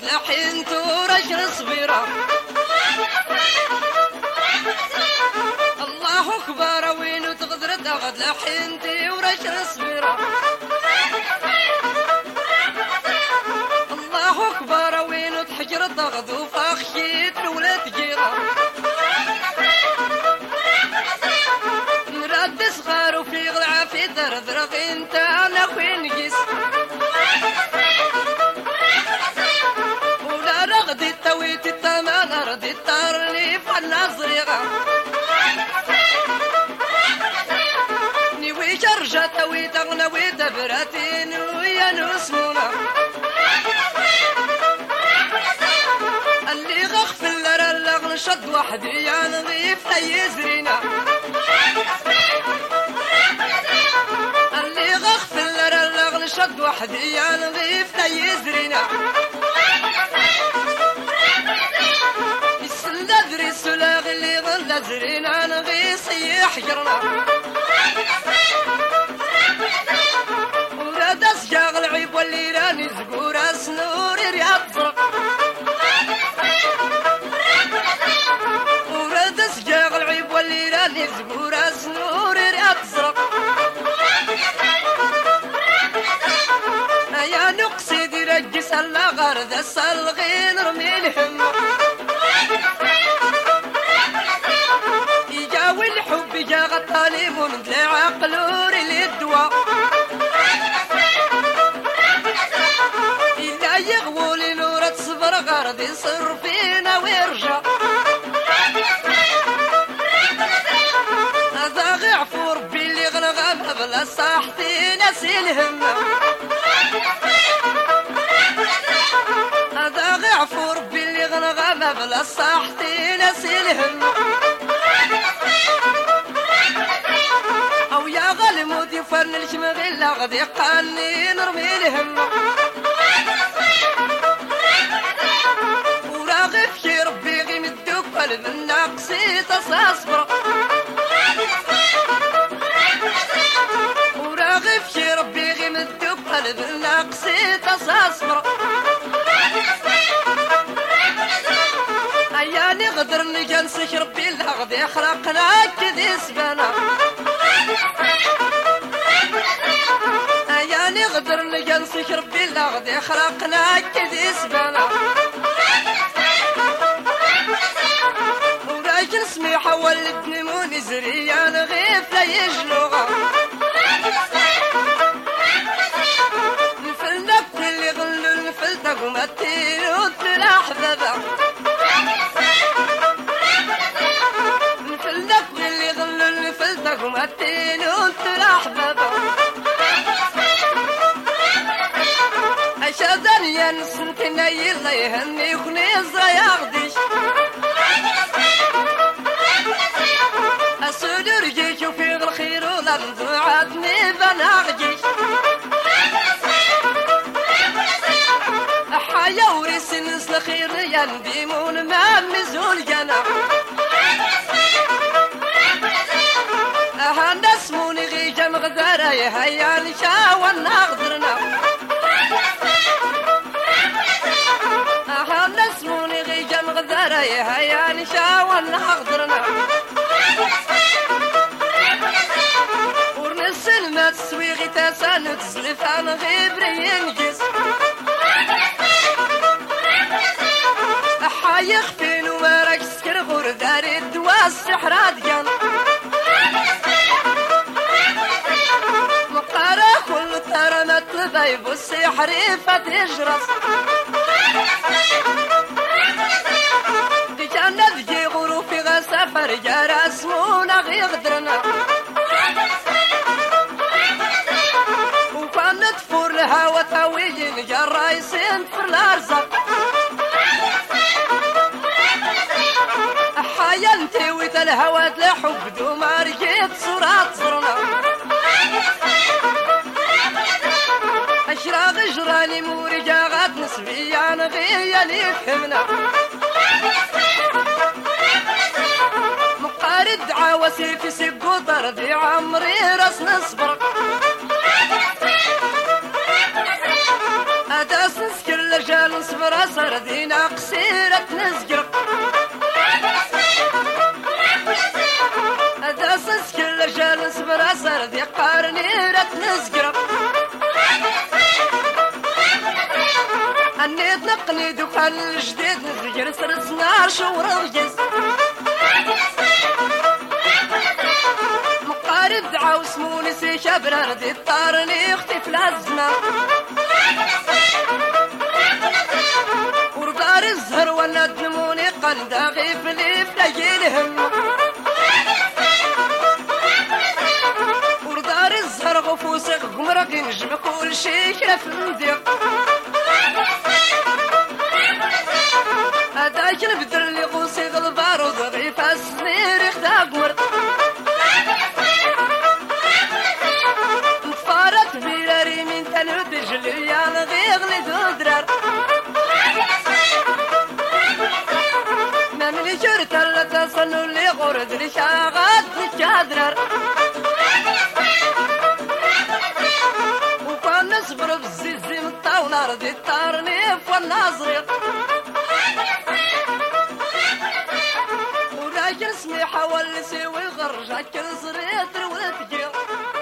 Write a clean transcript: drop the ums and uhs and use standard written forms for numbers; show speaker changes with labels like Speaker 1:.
Speaker 1: تغد لحين تورش صبيرة الله أكبر وين تغدر تغد لحين تورش صبيرة الله أكبر وين تحجر تغد وفخشيت الولاد جيرة مراد صغار وفي غلعة في درذر انت انا وين قيس ولا رغدي التويت التمان ردي الطارني فنا صغيرة نوي جرجة تويت اغنوي دبرتين ويا نسمونا اللي غخفل لرلغ نشد وحدي يا نظيف اي زرينا اللي غخفل لرلغ نشد وحدي يا نظيف اي زرينا السلدري السلاغ اللي ظل زرينا نغيص يحجرنا وراد اسجاغ العيب واللي راني زقور اسنور رياض زرق وراد اسجاغ العيب واللي راني زقور اسنور رياض زرق يا نقصد يرجس الغرد الصلغين رمي الهم يجاوي الحب جا غطاني من دلع عقلور للدواء إلا يغولي نورة صبر غرد يصر فينا ويرجع هذا غعفو ربي اللي غنغم بلا صاحتي ناسي الهمة هذا غعفو ربي اللي غنغم بلا صاحتي ناسي الهمة او يا غلمود يفرن الشمغل غدي قاني نرمي الهمة وراغب شي ربي غي مدوك قلب الناقصي تصاصبر وراغب شي ربي غي مدوك قلب الناقصي تصاصبر اياني غدر نجلسك ربي لا غدي خلقنا كذي سبانا اياني غدر نجلسك ربي لا غدي خلقنا كذي سبانا وراجل سميحة ولدني موني زريان غيف لا يجلوغا نفلنا كل غلو نفلنا قمتين وطلع حبابا نفلنا كل غلو نفلنا قمتين وطلع حبابا أشادني يا نسنتنا يلا يهني خنيزة ياغديش السودر جيش وفي الخير ولنزو عدني بناغجيش حيا وريس نسل خير ينديمون ما مزول جنا نسموني غي جم غدارة هيا نشاوى نغدرنا نسموني غي جم غدارة هيا نشاوى نغدرنا ورنسل ما تسوي غي تسانو تزلف عن غيبري ينجز يخفين وما راك سكر غور داري الدواء السحرات جان مقارا كل ترى مطلبايب والسحر فتجرس دي جانا ذجي غروفي غسافر جارا اسمونا غي غدرنا وكانت فور لها وتاويجين جارا يسين في الارزاق حيانتي ويت الهوى لحب دوما رجيت صورات صرنا اشراق جراني مورجا غاد نسبيا نغيا لي فهمنا مقارد عاوسي في سيقو طردي عمري راس نصبر اداس نسكر كل جال صبر سردينا قصيرة نزقر هذا صص كل جال صبر سردي قارني رت نزقر أني تنقني دخان الجديد نزقر سرسنا شور الجز مقارب دعاو سموني سيشا براردي طارني اختي فلازنا ورقار الزهر وانا دنموني قندا غيف لي فلاقي الهم ورقار الزهر غفوسك قمرق ينجم كل شي كيف نديق هداك نبدر لي غوصي غالبارود غيف السنير يخدا قمر نتفارت بيراري من تنود جليان غيغلي دودرار ما من جرت الا تصنو لي غرد لي شاغات نكادرار وكان نصبر بزيزي من الطاولة ردي الطارني فالناظري وراجل سميحة واللي سيوي غرجة كل زريت وتقير